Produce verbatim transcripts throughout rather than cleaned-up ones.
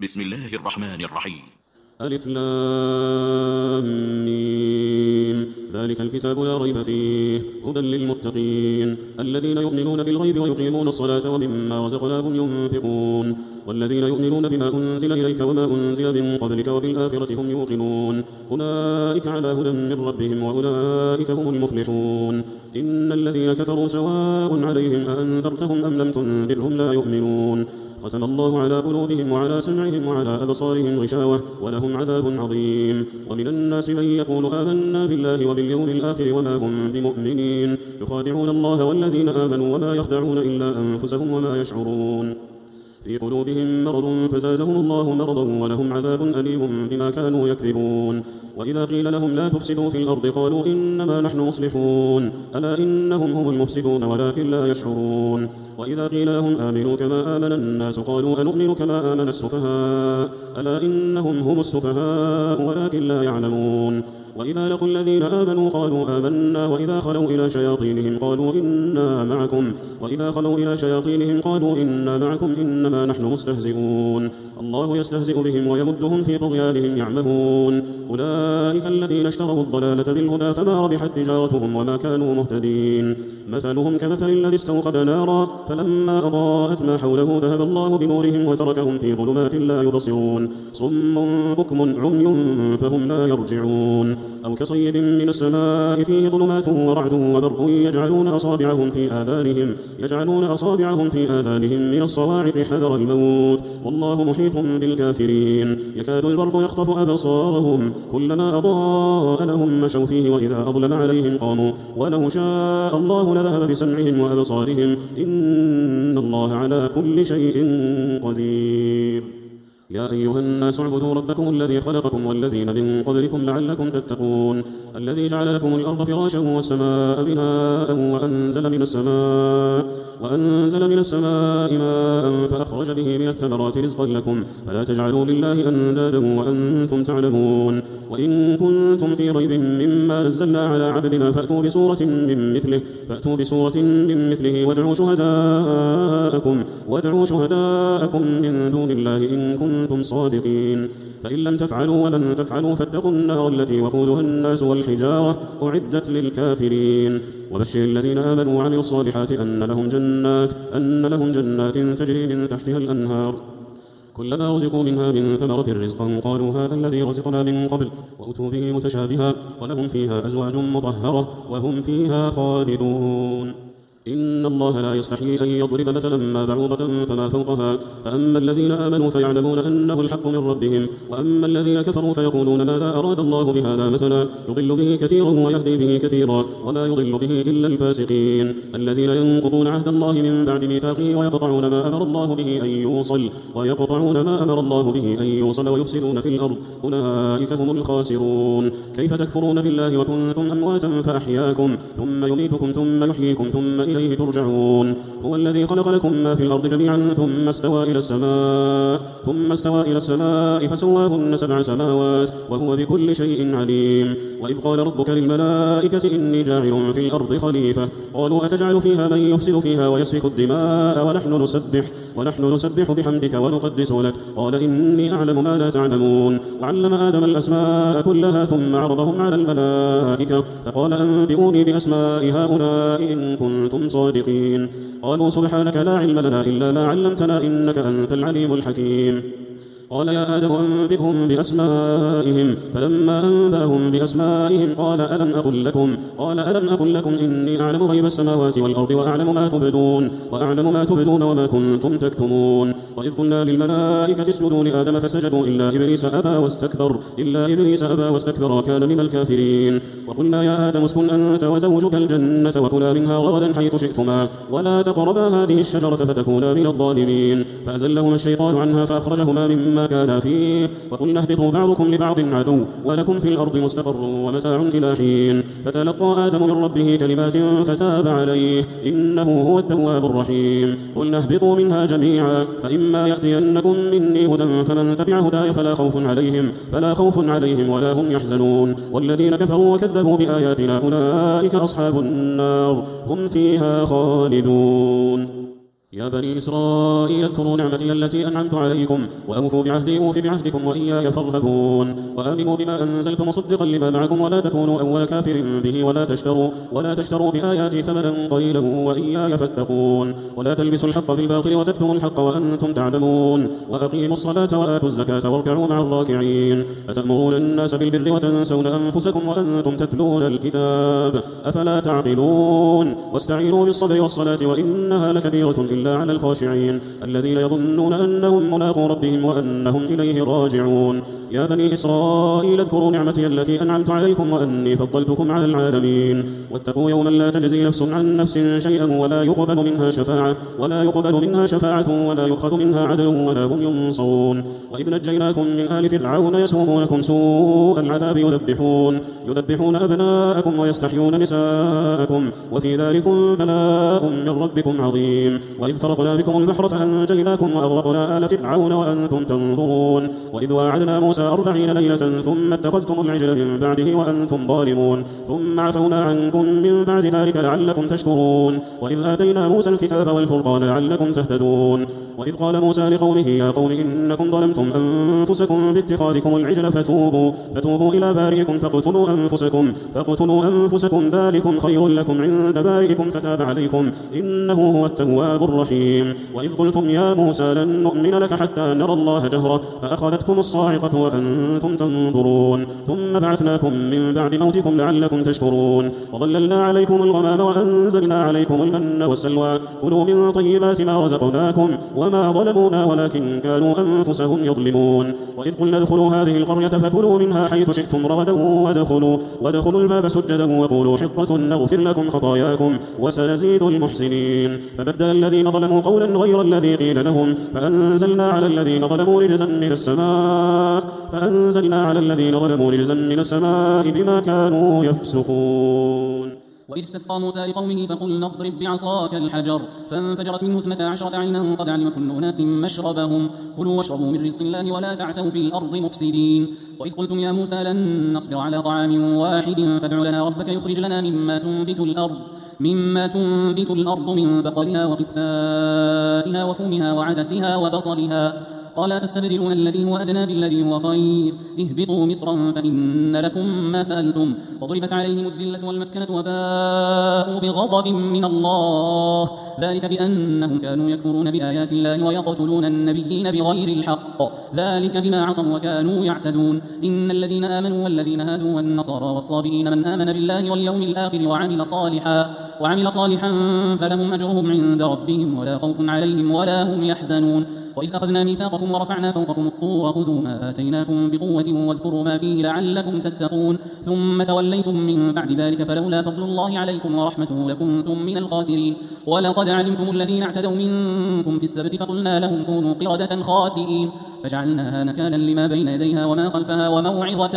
بسم الله الرحمن الرحيم. ألف لام ميم. ذلك الكتاب لا ريب فيه هدى للمتقين الذين يؤمنون بالغيب ويقيمون الصلاة ومما رزقناهم ينفقون والذين يؤمنون بما أنزل إليك وما أنزل من قبلك وبالآخرة هم يوقنون أولئك على هدى من ربهم وأولئك هم المفلحون. إن الذين كفروا سواء عليهم أأنذرتهم أم لم تنذرهم لا يؤمنون. ختم الله على قلوبهم وعلى سمعهم وعلى أبصارهم غشاوة ولهم عذاب عظيم. ومن الناس من يقول آمنا بالله وباليوم الآخر وما هم بمؤمنين يخادعون الله والذين آمنوا وما يخدعون إلا أنفسهم وما يشعرون. في قلوبهم مرض فزادهم الله مرضا ولهم عذاب أليم بما كانوا يكذبون. وإذا قيل لهم لا تفسدوا في الأرض قالوا إنما نحن مصلحون ألا إنهم هم المفسدون ولكن لا يشعرون. وإذا قيل لهم آمنوا كما آمن الناس قالوا أنؤمن كما آمن السفهاء ألا إنهم هم السفهاء ولكن لا يعلمون. وإذا لقوا الذين آمنوا قالوا آمنا وإذا خلوا إلى شياطينهم قالوا إنا معكم وإذا خلوا إلى شياطينهم قالوا إنا معكم إنما نحن مستهزئون. الله يستهزئ بهم ويمدهم في طغيانهم يعمهون. أولئك الذين اشتروا الضلالة بالهدى فما ربحت تجارتهم وما كانوا مهتدين. مثلهم كمثل الذي استوقد نارا فلما أضاءت ما حوله ذهب الله بنورهم وتركهم في ظلمات لا يبصرون صم بكم عمي فهم لا يرجعون. أو كصيب من السماء فيه ظلمات ورعد وبرق يجعلون أصابعهم في آذانهم يجعلون أصابعهم في آذانهم من الصواعق حذر الموت والله محيط بالكافرين. يكاد البرق يخطف أبصارهم كلما أضاء لهم مشوا فيه وإذا أظلم عليهم قاموا ولو شاء الله لذهب بسمعهم وأبصارهم إن الله على كل شيء قدير. يا أيها الناس اعبدوا ربكم الذي خلقكم والذين من قبلكم لعلكم تتقون الذي جعل لكم الأرض فراشا والسماء بناء وأنزل من السماء وأنزل من السماء ماء فأخرج به من الثمرات رزقا لكم فلا تجعلوا لله أندادا وأنتم تعلمون. وإن كنتم في ريب مما نزلنا على عبدنا فأتوا بسورة من مثله فأتوا بسورة من مثله وادعوا شهداءكم وادعوا شهداءكم من دون الله إن كنتم كنتم صادقين. فإن لم تفعلوا ولن تفعلوا فاتقوا النار التي وقودها الناس والحجارة أعدت للكافرين. وبشر الذين آمنوا وعملوا الصالحات أن لهم جنات أن لهم جنات تجري من تحتها الأنهار كلما رزقوا منها من ثمرة رزقا قالوا هذا الذي رزقنا من قبل وأتوا به متشابها ولهم فيها أزواج مطهرة وهم فيها خالدون. إن الله لا يستحيي أن يضرب مثلا ما بعوضة فما فوقها فأما الذين آمنوا فيعلمون أنه الحق من ربهم وأما الذين كفروا فيقولون ماذا أراد الله بهذا مثلا يضل به كثيرا ويهدي به كثيرا وما يضل به إلا الفاسقين الذين ينقضون عهد الله من بعد ميثاقه ويقطعون ما أمر الله به أن يوصل ويقطعون ما أمر الله به أن يوصل ويفسدون في الأرض أولئك هم الخاسرون. كيف تكفرون بالله وكنتم أمواتا فأحياكم ثم يميتكم ثم يحييكم ثم إليه ترجعون. هو الذي خلق لكم ما في الأرض جميعا ثم استوى إلى السماء ثم استوى إلى السماء فسواهن سبع سماوات وهو بكل شيء عليم. وإذ قال ربك للملائكة إني جاعل في الأرض خليفة قالوا أتجعل فيها من يفسد فيها ويسفك الدماء ونحن نسبح ونحن نسبح بحمدك ونقدس لك قال إني أعلم ما لا تعلمون. وعلم آدم الأسماء كلها ثم عرضهم على الملائكة فقال أنبئوني بأسماء هؤلاء إن كنتم صادقين. قالوا سبحانك لا علم لنا إلا ما علمتنا إنك أنت العليم الحكيم. قال يا آدم أنبئهم بأسمائهم فلما أنبأهم بأسمائهم قال ألم أقل لكم قال ألم أقل لكم إني أعلم غيب السماوات والأرض وأعلم ما تبدون وأعلم ما تبدون وما كنتم تكتمون. وإذ قلنا للملائكة اسجدوا لآدم فسجدوا إلا إبليس أبى واستكبر إلا إبليس أبى واستكبر وكان من الكافرين. وقلنا يا آدم اسكن أنت وزوجك الجنة وكلا منها رغدا حيث شئتما ولا تقربا هذه الشجرة فتكونا من الظالمين فأزلهما الشيطان عنها فأخرجهما مما كان فيه وقلنا اهبطوا بعضكم لبعض عدو ولكم في الأرض مستقر ومتاع إلى حين. فتلقى آدم من ربه كلمات فتاب عليه إنه هو التواب الرحيم. قلنا اهبطوا منها جميعا فإما يأتينكم مني هدى فمن تبع هداي فلا خوف عليهم فلا خوف عليهم ولا هم يحزنون. والذين كفروا وكذبوا بآياتنا أولئك أصحاب النار هم فيها خالدون. يا بني إسرائيل اذكروا نعمتي التي أنعمت عليكم وأوفوا بعهدي أوف بعهدكم وإياي فارهبون وآمنوا بما أنزلت مصدقا لما معكم ولا تكونوا أول كافر به ولا تشتروا ولا تشتروا بآياتي ثمنا قليلا وإياي فاتقون ولا تلبسوا الحق بالباطل وتكتموا الحق وأنتم تعلمون وأقيموا الصلاة وآتوا الزكاة واركعوا مع الراكعين أتأمرون الناس بالبر وتنسون أنفسكم وأنتم تتلون الكتاب أفلا تعقلون واستعينوا بالصبر والصلاة وإنها لكبيرة إلا على الخاشعين الذين يظنون أنهم ملاقو ربهم وأنهم إليه راجعون يا بني إسرائيل اذكروا نعمتي التي أنعمت عليكم وأني فضلتكم على العالمين واتقوا يوما لا تجزي نفس عن نفس شيئا ولا يقبل منها شفاعة ولا يقبل منها شفاعة ولا يؤخذ منها عدل ولا هم ينصرون وإذ نجيناكم من آل فرعون يسومونكم سوء العذاب يذبحون يذبحون أبناءكم ويستحيون نساءكم وفي ذلكم بلاء من ربكم عظيم وإذ فرقنا بكم البحر فأنجيناكم وأغرقنا آل فرعون وأنتم تنظرون وإذ واعدنا موسى أربعين ليلة ثم اتخذتم العجل من بعده وأنتم ظالمون ثم عفونا عنكم من بعد ذلك لعلكم تشكرون وإذ آتينا موسى الكتاب والفرقان لعلكم تهتدون وإذ قال موسى لقومه يا قوم إنكم ظلمتم أنفسكم باتخاذكم العجل فتوبوا, فتوبوا إلى بارئكم فاقتلوا أنفسكم, فاقتلوا أنفسكم ذلكم خير لكم عند بارئكم فتاب عليكم إنه هو التواب الرحيم وإذ قلتم يا موسى لن نؤمن لك حتى نرى الله جهرة فأخذتكم الصاعقة وأنتم تنظرون ثم بعثناكم من بعد موتكم لعلكم تشكرون وظللنا عليكم الغمام وأنزلنا عليكم المن والسلوى كلوا من طيبات ما رزقناكم وما ظلمونا ولكن كانوا أنفسهم يظلمون وإذ قلنا ادخلوا هذه القرية فكلوا منها حيث شئتم رغدا وادخلوا, وادخلوا الباب سجدا وقولوا حطة نغفر لكم خطاياكم وسنزيد المحسنين فبدل الذين ظلموا قولا غير الذي قيل لهم فأنزلنا على الذين ظلموا رجزا من السماء فأنزلنا على الذين ظلموا رجزا من السماء بما كانوا يفسقون وإذ استسقى موسى لقومه فقلنا اضرب بعصاك الحجر فانفجرت منه اثنتا عشرة عينا قد علم كل أناس مشربهم كلوا واشربوا من رزق الله ولا تعثوا في الأرض مفسدين وإذ قلتم يا موسى لن نصبر على طعام واحد فادع لنا ربك يخرج لنا مما تنبت الأرض مما تنبت الأرض من بقلها وقثائها وفومها وعدسها وبصلها قال تستبدلون الذي هو أدنى بالذي هو خير اهبطوا مصرا فإن لكم ما سألتم وضربت عليهم الذلة والمسكنة وباءوا بغضب من الله ذلك بأنهم كانوا يكفرون بآيات الله ويقتلون النبيين بغير الحق ذلك بما عصوا وكانوا يعتدون إن الذين آمنوا والذين هادوا والنصارى والصابئين من آمن بالله واليوم الآخر وعمل صالحا وعمل صالحا فلهم أجرهم عند ربهم ولا خوف عليهم ولا هم يحزنون وإذ أخذنا ميثاقكم ورفعنا فوقكم الطور خذوا ما آتيناكم بقوة واذكروا ما فيه لعلكم تتقون ثم توليتم من بعد ذلك فلولا فضل الله عليكم ورحمته لكنتم من الخاسرين ولقد علمتم الذين اعتدوا منكم في السبت فقلنا لهم كونوا قردة خاسئين فجعلناها نكالا لما بين يديها وما خلفها وموعظة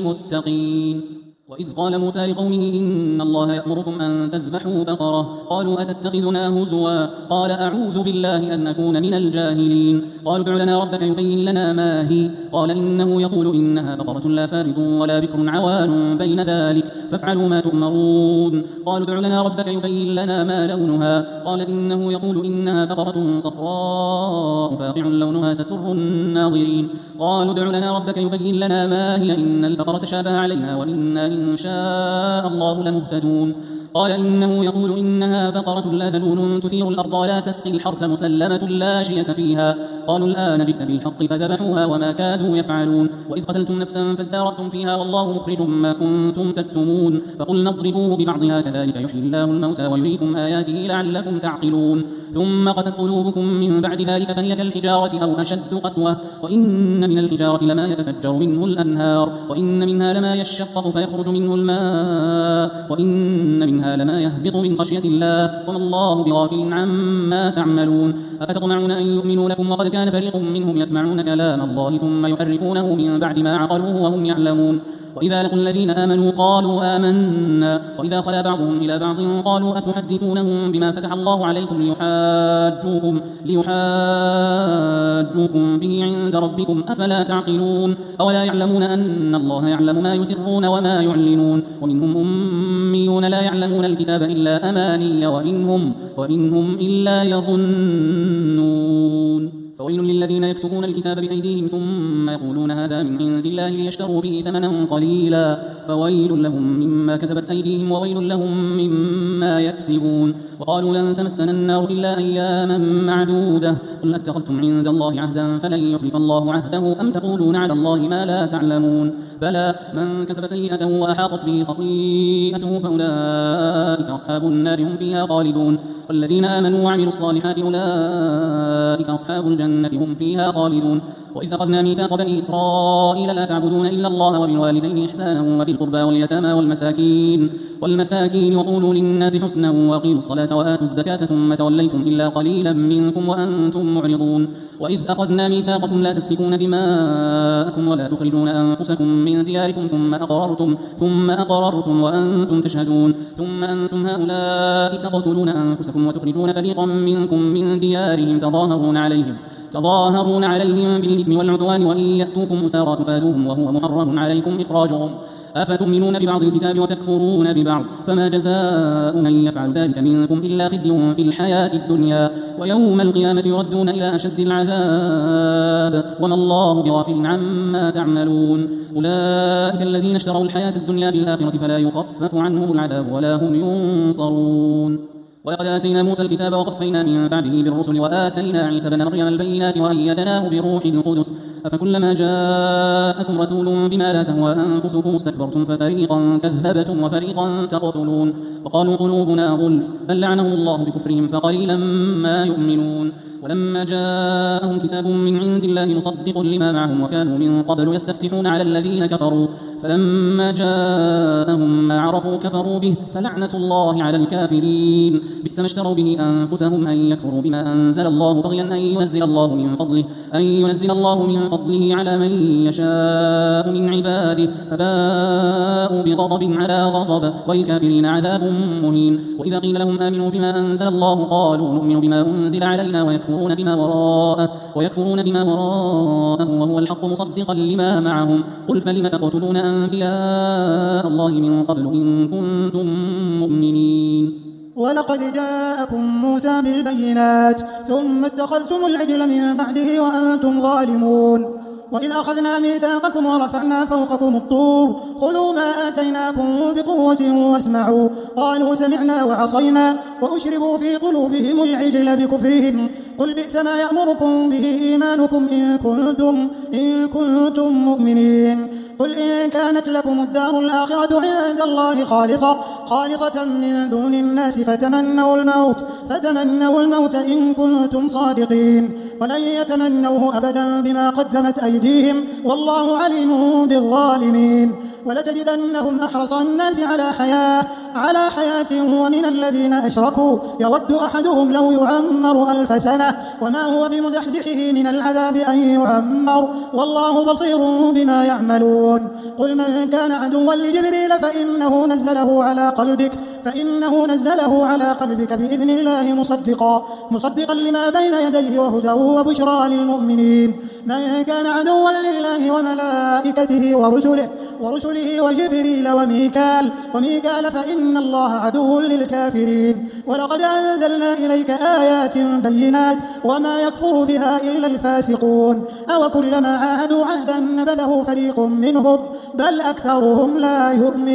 للمتقين وإذ قال موسى لقومه إن الله يأمركم أن تذبحوا بقرة قالوا أتتخذنا هزوا قال أعوذ بالله أن أكون من الجاهلين قالوا ادع لنا ربك يبين لنا ما هي قال إنه يقول إنها بقرة لا فارض ولا بكر عوان بين ذلك فافعلوا ما تؤمرون قالوا ادع لنا ربك يبين لنا ما لونها قال إنه يقول إنها بقرة صفراء فاقع لونها تسر الناظرين قالوا ادع لنا ربك يبين لنا ما هي إن البقرة تشابه علينا وإنا إن شاء الله لمهتدون قال إنه يقول إنها بقرة لا ذلول تثير الأرض ولا تسقي الحرث مسلمة لا شية فيها قالوا الآن جئت بالحق فذبحوها وما كادوا يفعلون وإذ قتلتم نفسا فادارأتم فيها والله مخرج ما كنتم تكتمون فقلنا اضربوه ببعضها كذلك يحيي الله الموتى ويريكم آياته لعلكم تعقلون ثم قست قلوبكم من بعد ذلك فهي كالحجارة أو أشد قسوة وإن من الحجارة لما يتفجر منه الأنهار وإن منها لما يشقق فيخرج منه الماء وإن منها لما يهبط من خشية الله وما الله بغافل عما تعملون أفتطمعون أن يؤمنوا لكم وقد كان فريق منهم يسمعون كلام الله ثم يحرفونه من بعد ما عقلوه وهم يعلمون وإذا لقوا الذين آمنوا قالوا آمنا وإذا خلا بعضهم إلى بعض قالوا أتحدثونهم بما فتح الله عليكم ليحاجوكم, ليحاجوكم به عند ربكم أفلا تعقلون أولا يعلمون أن الله يعلم ما يسرون وما يعلنون ومنهم أميون لا يعلمون الكتاب إلا أماني وإنهم, وإنهم إلا يظنون فويل للذين يكتبون الكتاب بأيديهم ثم يقولون هذا من عند الله ليشتروا به ثمنا قليلا فويل لهم مما كتبت أيديهم وويل لهم مما يكسبون وقالوا لن تمسنا النار إلا أياما معدودة قل اتخذتم عند الله عهدا فلن يخلف الله عهده أم تقولون على الله ما لا تعلمون بلى من كسب سيئة وأحاطت به خطيئته فأولئك أصحاب النار هم فيها خالدون والذين آمنوا وعملوا الصالحات أولئك أصحاب الجنة هم فيها خالدون وإذ أخذنا ميثاق بني إسرائيل لا تعبدون إلا الله وبالوالدين إحسانا وذي القربى واليتامى والمساكين والمساكين وقولوا للناس حسنا وأقيموا الصلاة وآتوا الزكاة ثم توليتم إلا قليلا منكم وأنتم معرضون وإذ أخذنا ميثاقكم لا تسفكون دماءكم ولا تخرجون أنفسكم من دياركم ثم أقررتم ثم أقررتم وأنتم تشهدون ثم أنتم هؤلاء تقتلون أنفسكم وتخرجون فريقا منكم من ديارهم تظاهرون عليهم تظاهرون عليهم بالإثم والعدوان وإن يأتوكم أسارى تفادوهم وهو محرم عليكم إخراجهم أفتؤمنون ببعض الكتاب وتكفرون ببعض فما جزاء من يفعل ذلك منكم إلا خزي في الحياة الدنيا ويوم القيامة يردون إلى أشد العذاب وما الله بغافل عما تعملون أولئك الذين اشتروا الحياة الدنيا بالآخرة فلا يخفف عنهم العذاب ولا هم ينصرون ولقد آتينا موسى الكتاب وقفينا من بعده بالرسل وآتينا عيسى بن مريم البينات وأيدناه بروح القدس أفكلما جاءكم رسول بما لا تهوى أنفسكم استكبرتم ففريقا كذبتم وفريقا تقتلون وقالوا قلوبنا غلف بل لعنهم الله بكفرهم فقليلا ما يؤمنون ولما جاءهم كتاب من عند الله مصدق لما معهم وكانوا من قبل يستفتحون على الذين كفروا فلما جاءهم ما عرفوا كفروا به فلعنة الله على الكافرين بئس ما اشتروا به أنفسهم أن يكفروا بما أنزل الله بغيا أن ينزل الله من فضله أن ينزل الله من فضله على من يشاء من عباده فباءوا بغضب على غضب وللكافرين عذاب مهين وإذا قيل لهم آمنوا بما أنزل الله قالوا نؤمن بما أنزل علينا ويكفرون بما وراءه ويكفرون بما وراءه وهو الحق مصدقا لما معهم قل فلم تقتلون أنبياء الله من قبل إن كنتم مؤمنين ولقد جاءكم موسى بالبينات ثم اتخذتم العجل من بعده وأنتم ظالمون وإذ أخذنا ميثاقكم ورفعنا فوقكم الطور خذوا ما آتيناكم بقوة واسمعوا قالوا سمعنا وعصينا وأشربوا في قلوبهم العجل بكفرهم قل بئس ما يأمركم به إيمانكم إن كنتم, إن كنتم مؤمنين قل إن كانت لكم الدار الآخرة عند الله خالصة, خالصة من دون الناس فتمنوا الموت, فتمنوا الموت إن كنتم صادقين ولن يتمنوه أبدا بما قدمت أيديهم والله عليم بالظالمين ولتجدنهم أحرص الناس على حياة, على حياة ومن الذين أشركوا يود أحدهم لو يعمر ألف سنة وما هو بمزحزحه من العذاب أن يعمر والله بصير بما يعملون قل من كان عدوا لجبريل فإنه نزله على قلبك فإنه نزله على قلبك بإذن الله مصدقا, مصدقا لما بين يديه وهدى وبشرى للمؤمنين من كان عدوا لله وملائكته ورسله, ورسله وجبريل وميكال, وميكال فإن الله عدو للكافرين ولقد أنزلنا إليك آيات بينات وما يكفر بها إلا الفاسقون أو كلما عاهدوا عهدا نبذه فريق منهم بل أكثرهم لا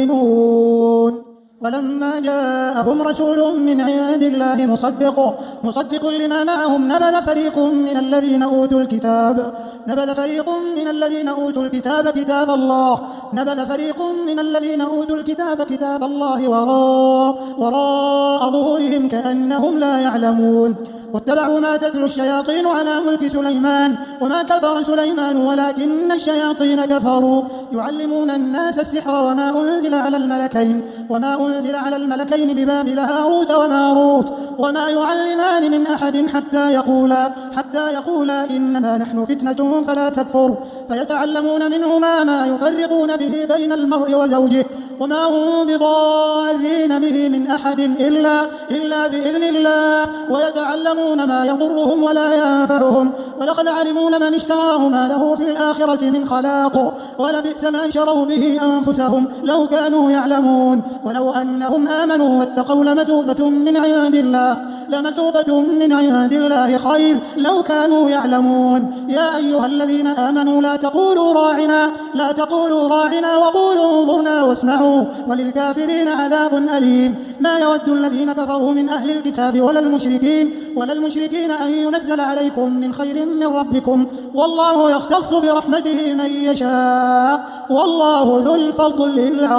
يؤمنون ولما جاءهم رسول من عند الله مصدق, مصدق لما معهم نبذ فريق من الذين أوتوا الكتاب نبذ فريق من الذين أوتوا الكتاب كتاب الله نبذ فريق من الذين أوتوا الكتاب كتاب الله وراء, وراء ظهورهم كأنهم لا يعلمون واتبعوا ما تتلو الشياطين على ملك سليمان وما كفر سليمان ولكن الشياطين كفروا يعلمون الناس السحر وما أنزل على الملكين وما أنزل على الملكين ببابل هاروت وماروت وما يعلمان من أحد حتى يقولا حتى يقولا إنما نحن فتنة فلا تكفر فيتعلمون منهما ما يفرقون به بين المرء وزوجه وما هم بضارين به من أحد إلا, إلا بإذن الله ويتعلمون ما يضرهم ولا ينفعهم ولقد علموا لمن اشتراه ما له في الآخرة من خلاق ولبئس ما شروا به أنفسهم لو كانوا يعلمون ولو أنهم آمنوا واتقوا لمثوبة من عند الله لمثوبة من عند الله خير لو كانوا يعلمون يا أيها الذين آمنوا لا تقولوا راعنا لا تقولوا راعنا وقولوا انظرنا واسمعوا وللكافرين عذاب أليم ما يود الذين كفروا من أهل الكتاب ولا المشركين ولا المشركين أن ينزل عليكم من خير من ربكم والله يختص برحمته من يشاء والله ذو الفضل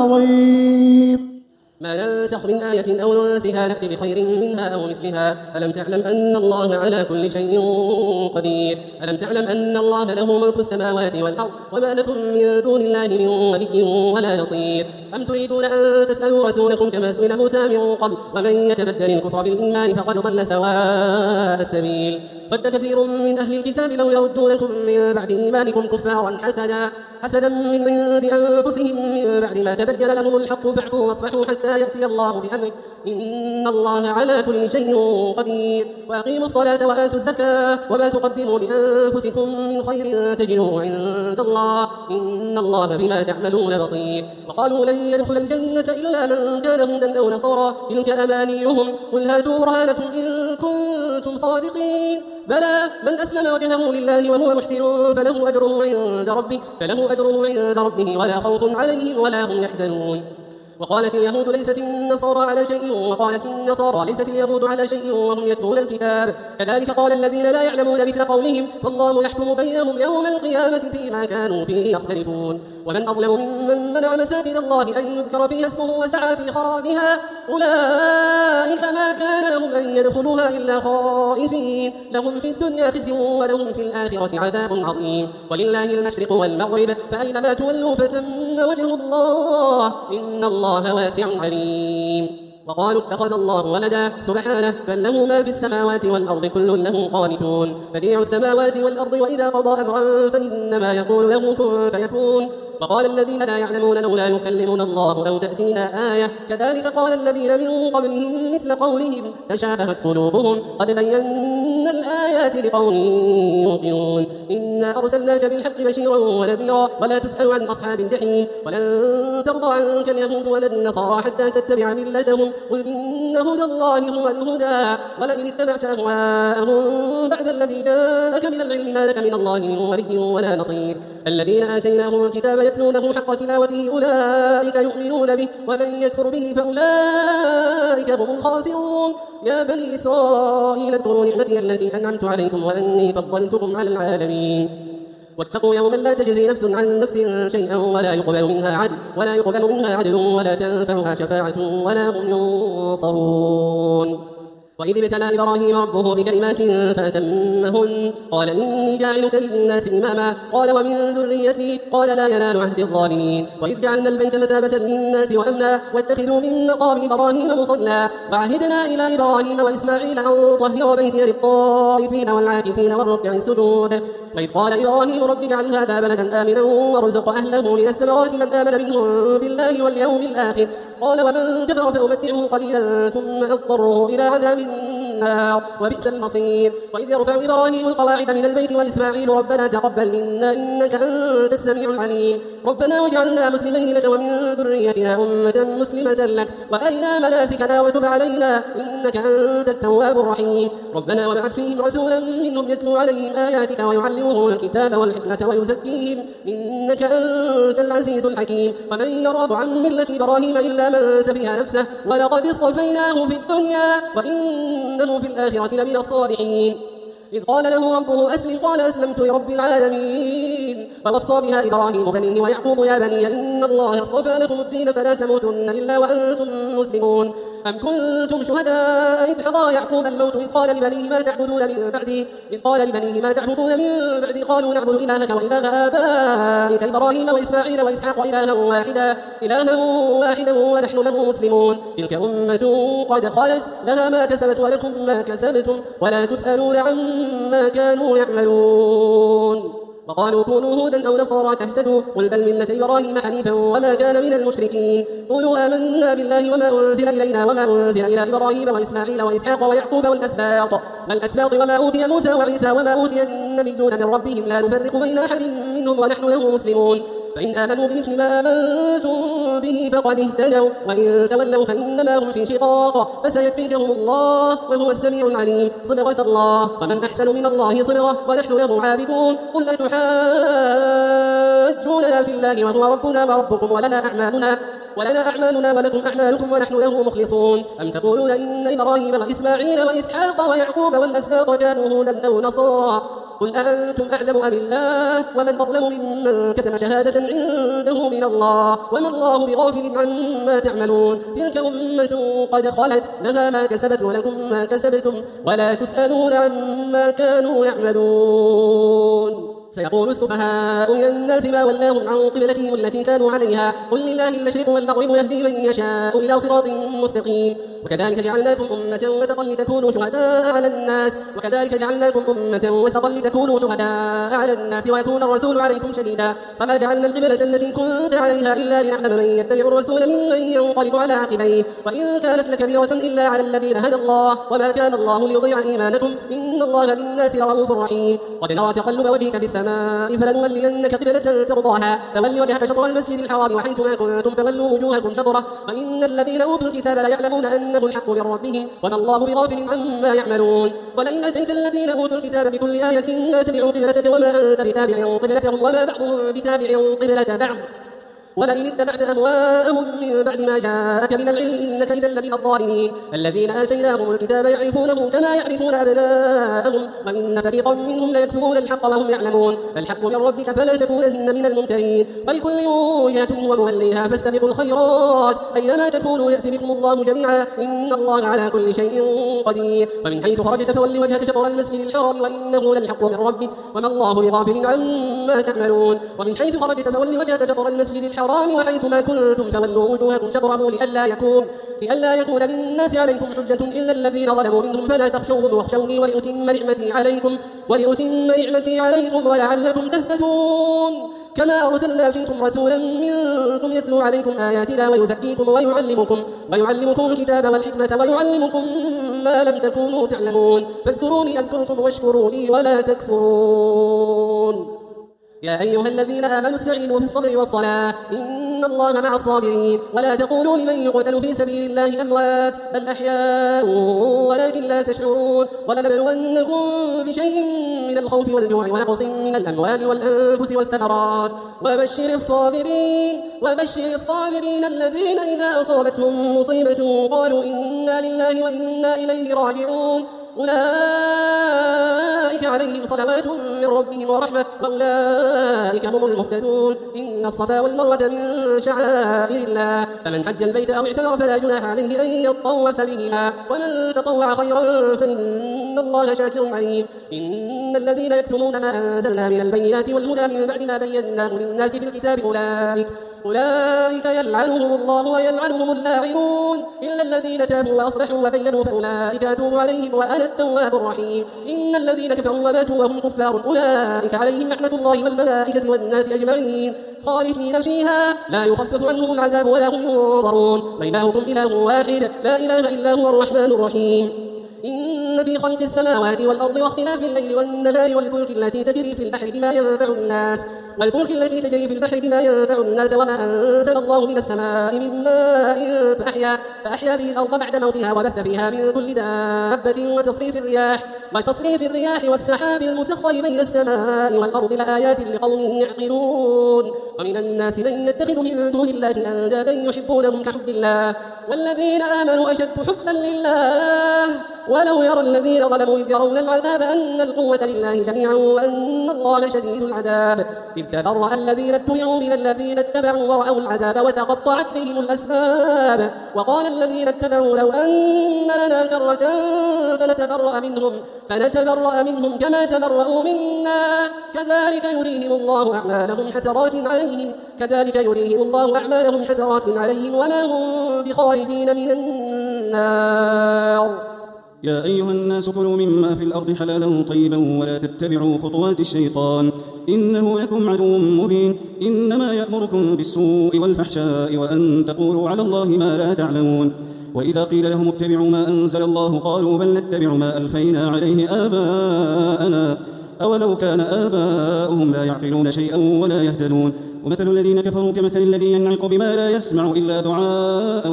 العظيم ما ننسخ من آية أو ننسها نأتي بخير منها أو مثلها ألم تعلم أن الله على كل شيء قدير ألم تعلم أن الله له ملك السماوات والأرض وما لكم من دون الله من ولي ولا نصير أم تريدون أن تسألوا رسولكم كما سئل موسى من قبل ومن يتبدل الكفر بالإيمان فقد ضل سواء السبيل ود كثير من أهل الكتاب لو يردونكم من بعد إيمانكم كفارا حسدا حسدا من عند أنفسهم من بعد ما تبين لهم الحق فاعفوا واصفحوا حتى يأتي الله بأمره إن الله على كل شيء قدير وأقيموا الصلاة وآتوا الزكاة وما تقدموا لأنفسكم من خير تجدوه عند الله إن الله بما تعملون بصير وقالوا لن يدخل الجنة إلا من كان هودا أو نصارى تلك أمانيهم قل هاتوا برهانكم إن كنتم صادقين بلى من أسلم وجهه لله وهو محسن فله أجره عند ربه فله أجره عند ربه ولا خوف عليهم ولا هم يحزنون وقالت اليهود ليست النصارى على شيء وقالت النصارى ليست اليهود على شيء وهم يتلون الكتاب كذلك قال الذين لا يعلمون مثل قولهم والله يحكم بينهم يوم القيامة فيما كانوا فيه يختلفون ومن أظلم ممن منع مساجد الله أن يذكر فيها اسمه وسعى في خرابها أولئك ما كان لهم أن يدخلوها إلا خائفين لهم في الدنيا خزي ولهم في الآخرة عذاب عظيم ولله المشرق والمغرب فأينما تولوا فثم وجه الله إن الله واسع عليم وقالوا اتخذ الله ولدا سبحانه بل له ما في السماوات والأرض كل له قانتون بديع السماوات والأرض وإذا قضى أمرا فإنما يقول له كن فيكون وقال الذين لا يعلمون لولا يكلمنا الله أو تأتينا آية كذلك قال الذين من قبلهم مثل قولهم تشابهت قلوبهم قد بينا الآيات لقوم يوقنون إنا أرسلناك بالحق بشيرا ونذيرا ولا تسأل عن أصحاب الجحيم ولن ترضى عنك اليهود ولا النصارى حتى تتبع ملتهم قل إن هدى الله هو الهدى ولئن اتبعت أهواءهم بعد الذي جاءك من العلم ما لك من الله من ولي ولا نصير الذين آتيناهم الكتاب يتلونه حق تلاوته أولئك يؤمنون به ومن يكفر به فأولئك هم الخاسرون يا بني إسرائيل اذكروا نعمتي التي أنعمت عليكم وأني فضلتكم على العالمين واتقوا يوما لا تجزي نفس عن نفس شيئا ولا يقبل منها عدل ولا يقبل منها عدل ولا تنفعها شفاعة ولا هم ينصرون وإذ ابتلى إبراهيم ربه بكلمات فأتمهن قال إني جاعلك للناس إماما قال ومن ذريتي قال لا ينال عهد الظالمين وإذ جعلنا البيت مثابة للناس وأمنا واتخذوا من مقام إبراهيم مصلى وعهدنا إلى إبراهيم وإسماعيل أن طهر بيتي للطائفين والعاكفين والركع السجود وإذ قال إبراهيم رب اجعل هذا بلدا آمنا وارزق أهله من الثمرات من آمن منهم بالله واليوم الآخر قال ومن كفر فأمتعه قليلا ثم أضطره إلى عذاب النار وبئس المصير وإذ يرفع إبراهيم القواعد من البيت وإسماعيل ربنا تقبل منا إنك أنت السميع العليم ربنا واجعلنا مسلمين لك ومن ذريتنا أمة مسلمة لك وأرنا مناسكنا وتب علينا إنك أنت التواب الرحيم ربنا وابعث فيهم رسولا منهم يتلو عليهم آياتك ويعلمهم الكتاب والحكمة ويزكيهم إنك أنت العزيز الحكيم ومن يرغب عن ملة إبراهيم إلا من سفه نفسه ولقد اصطفيناه في الدنيا وإنه في الآخرة لمن الصالحين إذ قال له ربه أسلم قال أسلمت لرب العالمين فوصى بها إبراهيم بنيه ويعقوب يا بني إن الله اصطفى لكم الدين فلا تموتن إلا وأنتم مسلمون أم كنتم شهداء إذ حضر يعقوب الموت إذ قال لبنيه ما تعبدون من بعدي إذ قال لبنيه ما تعبدون من بعدي قالوا نعبد إلهك وإله آبائك إبراهيم وإسماعيل وإسحاق إلها واحدا إلها واحدا ونحن له مسلمون تلك أمة قد خلت لها ما كسبت ولكم ما كسبتم ولا تسألون عما كانوا يعملون وقالوا كونوا هودا أو نصارى تهتدوا قل بل ملة إبراهيم حنيفا وما كان من المشركين قولوا آمنا بالله وما أنزل إلينا وما أنزل إلى إبراهيم وإسماعيل وإسحاق ويعقوب والأسباط والأسباط وما أوتي موسى وعيسى وما أوتي النبيون من ربهم لا نفرق بين أحد منهم ونحن له مسلمون فإن آمنوا بمثل ما آمنتم به فقد اهتدوا وإن تولوا فإنما هم في شقاق فسيكفيكهم الله وهو السميع العليم صبغة الله ومن أحسن من الله صبغة ونحن له عابدون قل أتحاجوننا في الله وهو ربنا وربكم ولنا أعمالنا ولنا أعمالنا ولكم أعمالكم ونحن له مخلصون أم تقولون إن إبراهيم وإسماعيل وإسحاق ويعقوب والأسباط كانوا هودا أو نصارى قل أنتم أعلم أم الله ومن أظلم ممن كتم شهادة عنده من الله وما الله بغافل عما تعملون تلك أمة قد خلت لها ما كسبت ولكم ما كسبتم ولا تسألون عما كانوا يعملون سيقول السفهاء من الناس ما ولاهم عن قبلتهم التي كانوا عليها قل لله المشرق والمغرب يهدي من يشاء إلى صراط مستقيم وكذلك جعلناكم أمة وسطا لتكونوا شهداء على الناس وكذلك جعلناكم أمة وسطا لتكونوا شهداء على الناس ويكون الرسول عليكم شهيدا فما جعلنا القبلة التي كنت عليها إلا لنعلم من يتبع الرسول ممن ينقلب على عقبيه وإن كانت لكبيرة إلا على الذين هدى الله وما كان الله ليضيع إيمانكم إن الله بالناس لرؤوف رحيم قد نرى تقلب وجهك في السماء فلنولينك قبلة ترضاها فول وجهك شطر المسجد الحرام وحيث ما كنتم فولوا وجوهكم شطره وإن الذين أوتوا الكتاب ليعلمون أنه الحق من ربهم وما الله بغافل عما يعملون ولئن أتيت الذين أوتوا الكتاب بكل آية ما تبعوا قبلتك وما أنت بتابع قبلتهم وما بعضهم بتابع قبلة بعض ولئن اتبعت أهواءهم من بعد ما جاءك من العلم إنك إذا لمن الظالمين الذين آتيناهم الكتاب يعرفونه كما يعرفون أبناءهم وإن فريقا منهم ليكتمون الحق وهم يعلمون الحق من ربك فلا تكونن من الممترين ولكل وجهة هو موليها فاستبقوا الخيرات أينما تكونوا يأتي بكم الله جميعا إن الله على كل شيء قدير ومن حيث خرجت فول وجهك شطر المسجد الحرام وإنه للحق من ربك وما الله بغافل عما تعملون ومن حيث خرجت فول وجهك شطر المسجد الحرام الحرام وحيث ما كنتم فولوا وجوهكم شطره لئلا يكون لئلا يكون للناس عليكم حجة إلا الذين ظلموا منهم فلا تخشوهم واخشوني ولأتم نعمتي عليكم ولأتم نعمتي عليكم ولعلكم تهتدون كما أرسلنا فيكم رسولا منكم يتلو عليكم آياتنا ويزكيكم ويعلمكم ويعلمكم الكتاب والحكمة ويعلمكم ما لم تكونوا تعلمون فاذكروني أذكركم واشكروا لي ولا تكفرون يا أيها الذين آمنوا استعينوا في الصبر والصلاة إن الله مع الصابرين ولا تقولوا لمن يقتل في سبيل الله أموات بل أحياء ولكن لا تشعرون ولنبلونكم بشيء من الخوف والجوع ونقص من الأموال والأنفس والثمرات وبشر الصابرين وبشر الصابرين الذين إذا أصابتهم مصيبة قالوا إنا لله وإنا إليه راجعون أولئك عليهم صلوات من ربهم ورحمة وأولئك هم المهتدون إن الصفا والمروة من شعائر الله فمن حج البيت أو اعتمر فلا جناح عليه أن يطوف بهما ومن تطوع خيرا فإن الله شاكر عليم إن الذين يكتمون ما أنزلنا من البينات والهدى من بعد ما بيناه للناس في الكتاب أولئك أولئك يلعنهم الله ويلعنهم اللاعنون إلا الذين تابوا وأصلحوا وبينوا فأولئك أتوب عليهم وأنا التواب الرحيم إن الذين كفروا وماتوا وهم كفار أولئك عليهم لعنة الله والملائكة والناس أجمعين خالدين فيها لا يخفف عنهم العذاب ولا هم ينظرون وإلهكم إله واحد لا إله إلا هو الرحمن الرحيم إن في خلق السماوات والأرض واختلاف الليل والنهار والفلك التي تجري في البحر بما ينفع الناس والفلك التي تجري في البحر بما ينفع الناس وما أنزل الله من السماء من ماء فأحيا, فأحيا به الأرض بعد موتها وبث فيها من كل دابة وتصريف الرياح وتصريف الرياح والسحاب المسخر بين السماء والأرض لآيات لقوم يعقلون ومن الناس من يتخذ من دون الله أندادا يحبونهم كحب الله والذين آمنوا أشد حبا لله ولو يرى الذين ظلموا إذ يرون العذاب أن القوة لله جميعا وأن الله شديد العذاب إذ تبرأ الذين اتبعوا من الذين اتبعوا ورأوا العذاب وتقطعت بهم الأسباب وقال الذين اتبعوا لو أن لنا كرة فنتبرأ منهم فنتبرأ منهم كما تبرأوا منا كذلك يريهم الله أعمالهم حسرات عليهم كذلك يريهم الله أعمالهم حسرات عليهم وما هم بخارجين من النار. يا أيها الناس كلوا مما في الأرض حلالا طيبا ولا تتبعوا خطوات الشيطان إنه لكم عدو مبين إنما يأمركم بالسوء والفحشاء وأن تقولوا على الله ما لا تعلمون. وإذا قيل لهم اتبعوا ما أنزل الله قالوا بل نتبع ما ألفينا عليه آباءنا أولو كان آباؤهم لا يعقلون شيئا ولا يهتدون. ومثل الذين كفروا كمثل الذي ينعق بما لا يسمع إلا دعاء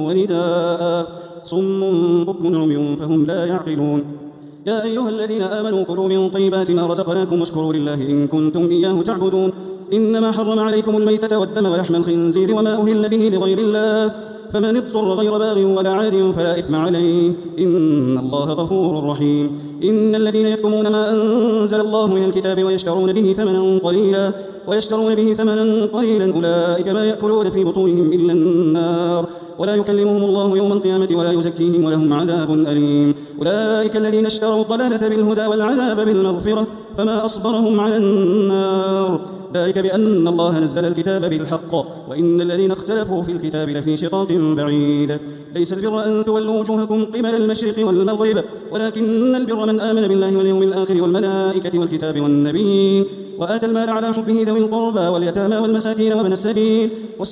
ونداء صم بكم عمي فهم لا يعقلون. يا أيها الذين آمنوا كلوا من طيبات ما رزقناكم واشكروا لله إن كنتم إياه تعبدون. إنما حرم عليكم الميتة والدم ولحم الخنزير وما أهل به لغير الله فمن اضطر غير باغ ولا عاد فلا إثم عليه إن الله غفور رحيم. إن الذين يكتمون ما أنزل الله من الكتاب ويشترون به ثمنا قليلا ويشترون به ثمنا قليلا أولئك ما يأكلون في بطونهم إلا النار ولا يكلمهم الله يوم القيامة ولا يزكيهم ولهم عذاب أليم. أولئك الذين اشتروا الضلالة بالهدى والعذاب بالمغفرة فما أصبرهم على النار ذلك بأن الله نزل الكتاب بالحق وإن الذين اختلفوا في الكتاب لفي شقاق بعيد. ليس البر أن تولوا وجوهكم قبل المشرق والمغرب ولكن البر من آمن بالله واليوم الآخر والملائكة والكتاب والنبيين وآتى المال على حبه ذوي القربى واليتامى والمساكين وابن السبيل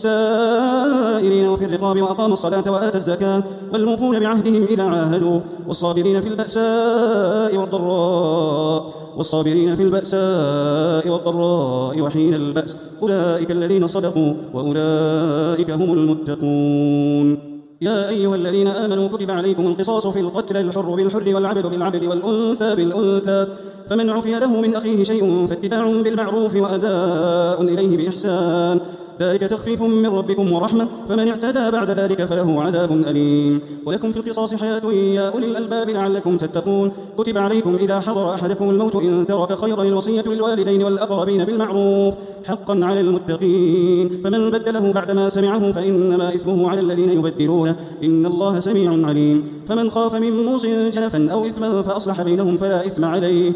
والسائلين وفي الرقاب وأقام الصلاة وآتى الزكاة والموفون بعهدهم إذا عاهدوا والصابرين في البأساء والضراء والصابرين في البأساء والضراء وحين البأس أولئك الذين صدقوا وأولئك هم المتقون. يا أيها الذين آمنوا كتب عليكم القصاص في القتل الحر بالحر والعبد بالعبد والأنثى بالأنثى فمن عفي له من أخيه شيء فاتباع بالمعروف وأداء إليه بإحسان ذلك تخفيف من ربكم ورحمة فمن اعتدى بعد ذلك فله عذاب أليم. ولكم في القصاص حياة يا أولي الألباب لعلكم تتقون. كتب عليكم إذا حضر أحدكم الموت إن ترك خيرا الوصية للوالدين والأقربين بالمعروف حقا على المتقين فمن بدله بعدما سمعه فإنما إثمه على الذين يبدلونه إن الله سميع عليم. فمن خاف من موص جنفا أو إثما فأصلح بينهم فلا إثم عليه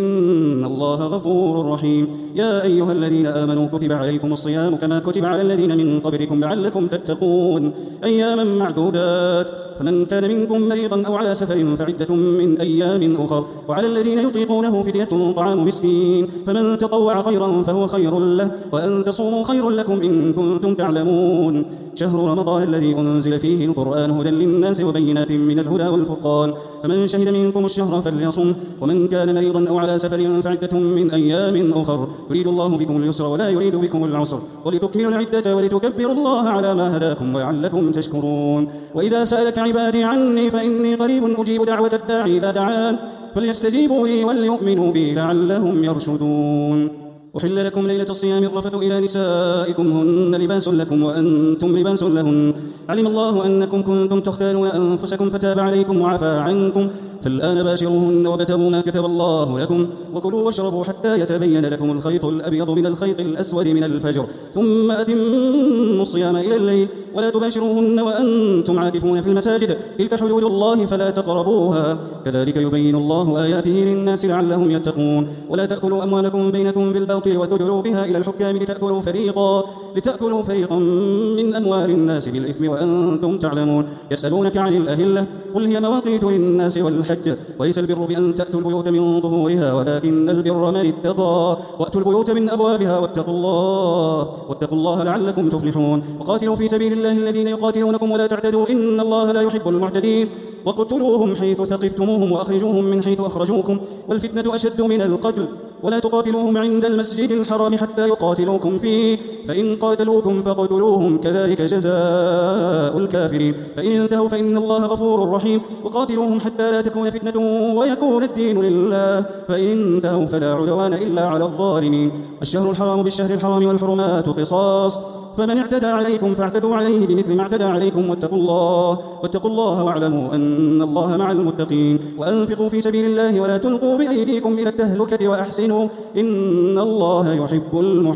إن الله غفور رحيم. يا أيها الذين آمنوا كتب عليكم الصيام كما كتب على الذين من قبلكم لعلكم تتقون أياما معدودات فمن كان منكم مريضا أو على سفر فعدة من أيام أخر وعلى الذين يطيقونه فدية طعام مسكين فمن تطوع خيرا فهو خير له وأن تصوموا خير لكم إن كنتم تعلمون. شهر رمضان الذي أنزل فيه القرآن هدى للناس وبينات من الهدى والفرقان فمن شهد منكم الشهر فليصم ومن كان مريضا أو على سفر فعدة من أيام أخر يريد الله بكم اليسر ولا يريد بكم العسر ولتكملوا العدة ولتكبروا الله على ما هداكم ولعلكم تشكرون. وإذا سألك عبادي عني فإني قريب أجيب دعوة الداعي إذا دعان فليستجيبوا لي وليؤمنوا بي لعلهم يرشدون. أحل لكم ليلة الصيام الرفث إلى نسائكم هن لباس لكم وأنتم لباس لهن علم الله أنكم كنتم تختانون أنفسكم فتاب عليكم وعفى عنكم فالآن باشروهن وابتغوا ما كتب الله لكم وكلوا واشربوا حتى يتبين لكم الخيط الأبيض من الخيط الأسود من الفجر ثم أتموا الصيام إلى الليل ولا تباشروهن وأنتم عاكفون في المساجد تلك حدود الله فلا تقربوها كذلك يبين الله آياته للناس لعلهم يتقون. ولا تأكلوا أموالكم بينكم بالباطل وتدلوا بها إلى الحكام لتأكلوا فريقا لتأكلوا فريقا من أموال الناس بالإثم وأنتم تعلمون. يسألونك عن الأهلة قل هي مواقيت للناس والحج وليس البر بأن تأتوا البيوت من ظهورها ولكن البر من اتقى وأتوا البيوت من أبوابها واتقوا الله واتقوا الله لعلكم تفلحون. وقاتلوا في سبيل الله الذين يقاتلونكم ولا تعتدوا إن الله لا يحب المعتدين وقتلوهم حيث ثقفتموهم وأخرجوهم من حيث أخرجوكم والفتنة أشد من القتل ولا تقاتلوهم عند المسجد الحرام حتى يقاتلوكم فيه فإن قاتلوكم فاقتلوهم كذلك جزاء الكافرين فإن انتهوا فإن الله غفور رحيم. وقاتلوهم حتى لا تكون فتنة ويكون الدين لله فإن انتهوا فلا عدوان إلا على الظالمين. الشهر الحرام بالشهر الحرام والحرمات قصاص فمن اعتدى عليكم فاعتدوا عليه بمثل ما اعتدى عليكم واتقوا الله واتقوا الله واعلموا أن الله مع المتقين وأنفقوا في سبيل الله ولا تلقوا بأيديكم إلى التهلكة وأحسنوا إن الله يحب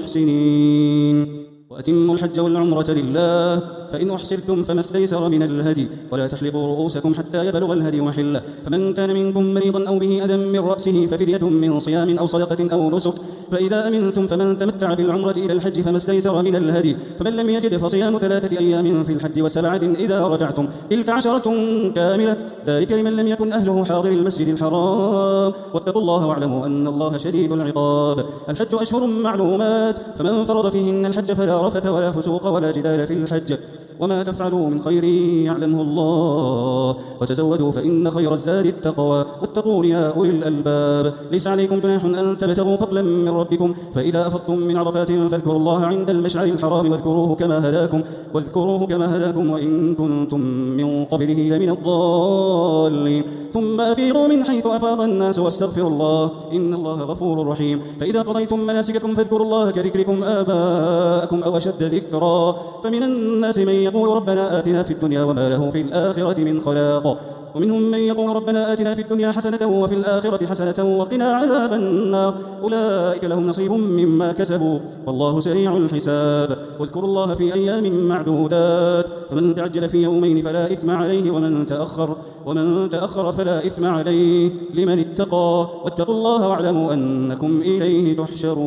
المحسنين. وأتموا الحج والعمرة لله فإن أحسرتم فما استيسر من الهدي ولا تحلقوا رؤوسكم حتى يبلغ الهدي محله فمن كان منكم مريضا أو به أذى من رأسه ففدية من صيام أو صدقة أو نسك فإذا أمنتم فمن تمتع بالعمرة إلى الحج فما استيسر من الهدي فمن لم يجد فصيام ثلاثة أيام في الحج وسبعة إذا رجعتم تلك عشرة كاملة ذلك لمن لم يكن أهله حاضر المسجد الحرام واتقوا الله واعلموا أن الله شديد العقاب. الحج أشهر معلومات فمن فرض فيهن الحج فلا رفث ولا فسوق ولا جدال في الحج وما تفعلوا من خير يعلمه الله وتزودوا فإن خير الزاد التقوى واتقون يا أولي الألباب. ليس عليكم جناح أن تبتغوا فضلا من ربكم فإذا أفضتم من عرفات فاذكروا الله عند المشعر الحرام واذكروه كما هداكم واذكروه كما هداكم وإن كنتم من قبله لمن الضالين ثم أفيضوا من حيث أفاض الناس واستغفروا الله إن الله غفور رحيم. فإذا قضيتم مناسككم فاذكروا الله كذكركم آباءكم أو أشد ذكرا فمن الناس من يقول ربنا آتنا في الدنيا وما له في الآخرة من خلاق ومنهم من يقول ربنا آتنا في الدنيا حسنة وفي الآخرة حسنة وقنا عذاب النار أولئك لهم نصيب مما كسبوا والله سريع الحساب. واذكروا الله في أيام معدودات فمن تعجل في يومين فلا إثم عليه ومن تأخر ومن تأخر فلا إثم عليه لمن اتقى واتقوا الله واعلموا أنكم إليه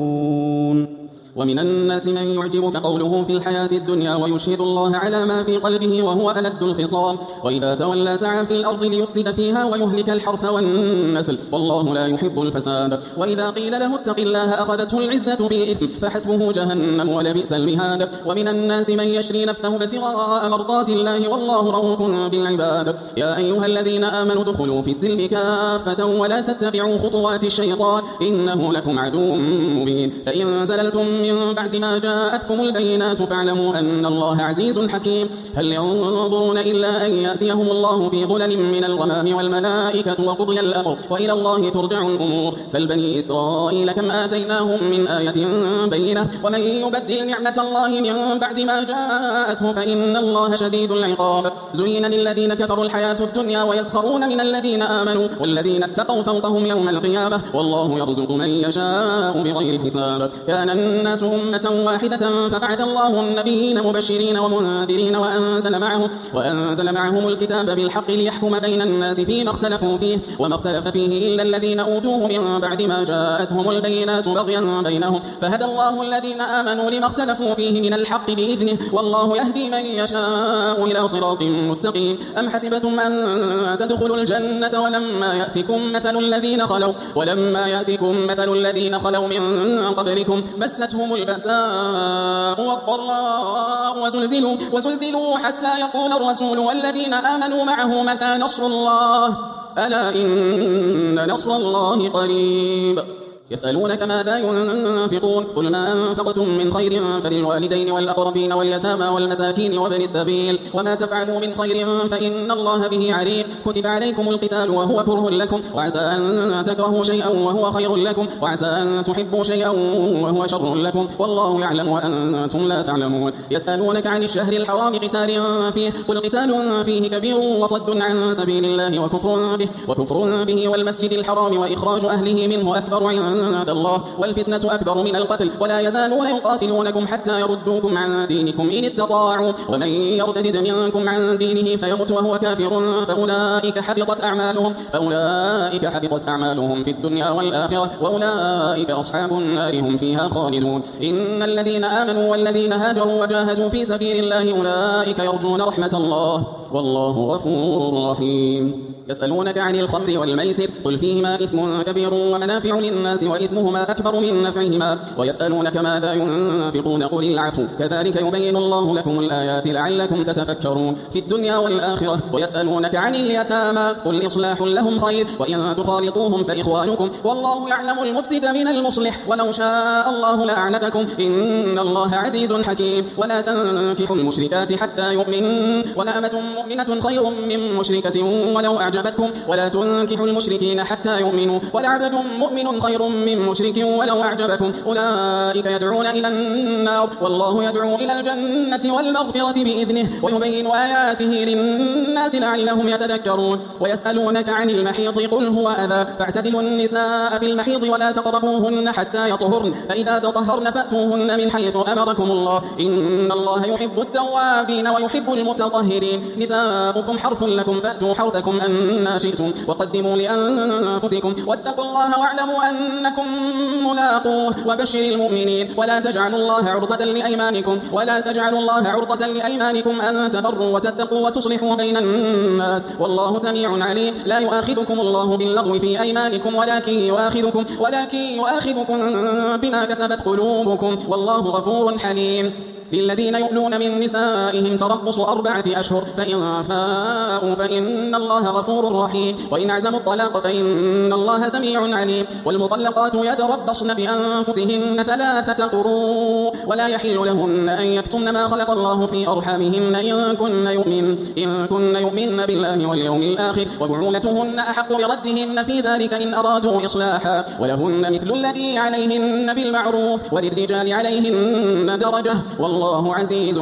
تحشرون. ومن الناس من يعجبك قوله في الحياة الدنيا ويشهد الله على ما في قلبه وهو ألد الخصام وإذا تولى سعى في الأرض ليفسد فيها ويهلك الحرث والنسل والله لا يحب الفساد. وإذا قيل له اتق الله أخذته العزة بالإثم فحسبه جهنم ولبئس المهاد. ومن الناس من يشري نفسه ابتغاء مرضات الله والله رؤوف بالعباد. يا أيها الذين آمنوا ادخلوا في السلم كافة ولا تتبعوا خطوات الشيطان إنه لكم عدو مبين. فإن زللتم من بعد ما جاءتكم البينات فاعلموا أن الله عزيز حكيم. هل ينظرون إلا أن يأتيهم الله في ظلل من الغمام والملائكة وقضي الأمر وإلى الله ترجع الأمور. سل بني إسرائيل كم آتيناهم من آية بينة ومن يبدل نعمة الله من بعد ما جاءته فإن الله شديد العقاب. زين للذين كفروا الحياة الدنيا ويسخرون من الذين آمنوا والذين اتقوا فوقهم يوم القيامة والله يرزق من يشاء بغير حساب. كان الناس أمة واحدة فبعث الله النبيين مبشرين ومنذرين وأنزل معهم, وأنزل معهم الكتاب بالحق ليحكم بين الناس فيما اختلفوا فيه وما اختلف فيه إلا الذين أوتوه من بعد ما جاءتهم البينات بغيا بينهم فهدى الله الذين آمنوا لما اختلفوا فيه من الحق بإذنه والله يهدي من يشاء إلى صراط مستقيم. أم حسبتم أن تدخلوا الجنة ولما يأتكم مثل الذين خلوا ولما يأتكم مثل الذين خلوا من قبلكم مستهم البأساء والضراء وزلزلوا, وزلزلوا حتى يقول الرسول والذين آمنوا معه متى نصر الله ألا إن نصر الله قريب. يسألونك ماذا ينفقون قل ما أنفقتم من خير فللوالدين والأقربين واليتامى والمساكين وابن السبيل وما تفعلوا من خير فإن الله به عليم. كتب عليكم القتال وهو كره لكم وعسى أن تكرهوا شيئا وهو خير لكم وعسى أن تحبوا شيئا وهو شر لكم والله يعلم وأنتم لا تعلمون. يسألونك عن الشهر الحرام قتال فيه قل قتال فيه كبير وصد عن سبيل الله وكفر به, وكفر به والمسجد الحرام وإخراج أهله منه أكبر عند عند الله والفتنة أكبر من القتل ولا يزالون يقاتلونكم حتى يردوكم عن دينكم إن استطاعوا ومن يرتد منكم عن دينه فيمت وهو كافر فأولئك حبطت أعمالهم فأولئك حبطت أعمالهم في الدنيا والآخرة وأولئك أصحاب النار هم فيها خالدون. إن الذين آمنوا والذين هاجروا وجاهدوا في سبيل الله أولئك يرجون رحمة الله والله غفور رحيم. يسألونك عن الخمر والميسر قل فيهما إثم كبير ومنافع للناس وإثمهما أكبر من نفعهما ويسألونك ماذا ينفقون قل العفو كذلك يبين الله لكم الآيات لعلكم تتفكرون في الدنيا والآخرة. ويسألونك عن اليتامى قل إصلاح لهم خير وإن تخالطوهم فإخوانكم والله يعلم المفسد من المصلح ولو شاء الله لأعنتكم إن الله عزيز حكيم. ولا تنكحوا المشركات حتى يؤمن ولأمة مؤمنة خير من مشركة ولو أعجب أعجبتكم ولا تنكحوا المشركين حتى يؤمنوا ولعبد مؤمن خير من مشرك ولو أعجبكم أولئك يدعون إلى النار والله يدعو إلى الجنة والمغفرة بإذنه ويبين آياته للناس لعلهم يتذكرون ويسألونك عن المحيض قل هو أذى فاعتزلوا النساء في المحيض ولا تقربوهن حتى يطهرن فإذا تطهرن فأتوهن من حيث أمركم الله إن الله يحب التوابين ويحب المتطهرين نساؤكم حرث لكم فأتوا حرثكم أن شئتم وقدموا لأنفسكم واتقوا الله واعلموا أنكم ملاقوه وبشر المؤمنين ولا تجعلوا الله عرضة لأيمانكم ولا تجعلوا الله عرضة لأيمانكم أن تبروا وتتقوا وتصلحوا بين الناس والله سميع عليم لا يؤاخذكم الله باللغو في أيمانكم ولكن يؤاخذكم ولكن يؤاخذكم بما كسبت قلوبكم والله غفور حليم للذين يؤلون من نسائهم تربص أربعة أشهر فإن فاءوا فإن الله غفور رحيم وإن عزموا الطلاق فإن الله سميع عليم والمطلقات يتربصن بأنفسهن ثلاثة قروء ولا يحل لهن أن يكتمن ما خلق الله في أرحامهن إن كن يؤمن إن كن يؤمن بالله واليوم الآخر وبعولتهن أحق بردهن في ذلك إن أرادوا إصلاحا ولهن مثل الذي عليهن بالمعروف وللرجال عليهن درجة والله عزيز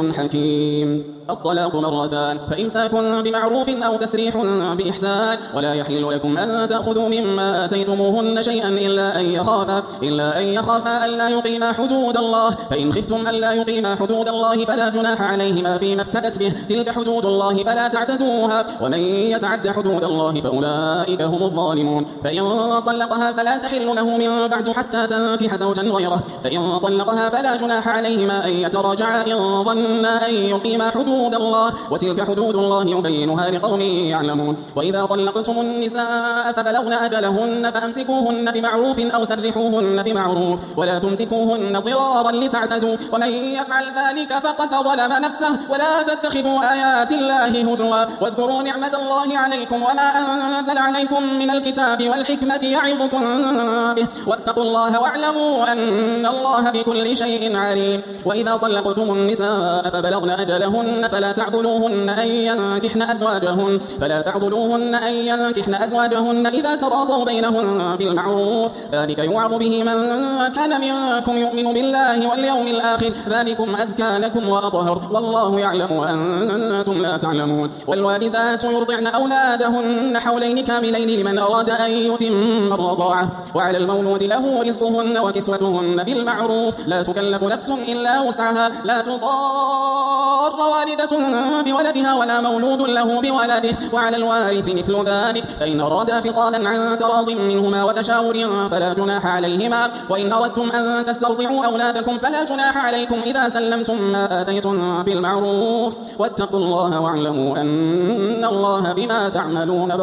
حكيم الطلاق مرتان فإمساك بمعروف أو تسريح بإحسان ولا يحل لكم أن تأخذوا مما آتيتموهن شيئا إلا أن يخافا إلا أن يخافا ألا يقيما حدود الله فإن خفتم ألا يقيما حدود الله فلا جناح عليهما فيما افتدت به تلك حدود الله فلا تعتدوها ومن يتعد حدود الله فأولئك هم الظالمون فإن طلقها فلا تحل له من بعد حتى تنكح زوجا غيره فإن طلقها فلا جناح عليهما أن يتراجعا إن ظنا أن يقيما حدود حدود الله وتلك حدود الله يبينها لقوم يعلمون وإذا طلقتم النساء فبلغن أجلهن فأمسكوهن بمعروف أو سرحوهن بمعروف ولا تمسكوهن ضرارا لتعتدوا ومن يفعل ذلك فقد ظلم نفسه ولا تتخذوا آيات الله هزوا واذكروا نعمة الله عليكم وما أنزل عليكم من الكتاب والحكمة يعظكم به واتقوا الله واعلموا أن الله بكل شيء عليم وإذا طلقتم النساء فبلغن أجلهن فلا تعضلوهن أن ينكحن أزواجهن فلا تعضلوهن أن ينكحن أزواجهن إذا تراضوا بينهن بالمعروف ذلك يوعظ به من كان منكم يؤمن بالله واليوم الآخر ذلكم أزكى لكم وأطهر والله يعلم وأنتم لا تعلمون والوالدات يرضعن أولادهن حولين كاملين لمن أراد أن يتم الرضاعة وعلى المولود له رزقهن وكسوتهن بالمعروف لا تكلف نفس إلا وسعها لا تضار والدة بولدها ولا مولود له بولده وعلى الوارث مثل ذلك فإن أرادا فصالا عن تراض منهما وتشاور فلا جناح عليهما وإن أردتم أن تسترضعوا أولادكم فلا جناح عليكم إذا سلمتم ما آتيتم بالمعروف واتقوا الله واعلموا أن الله بما تعملون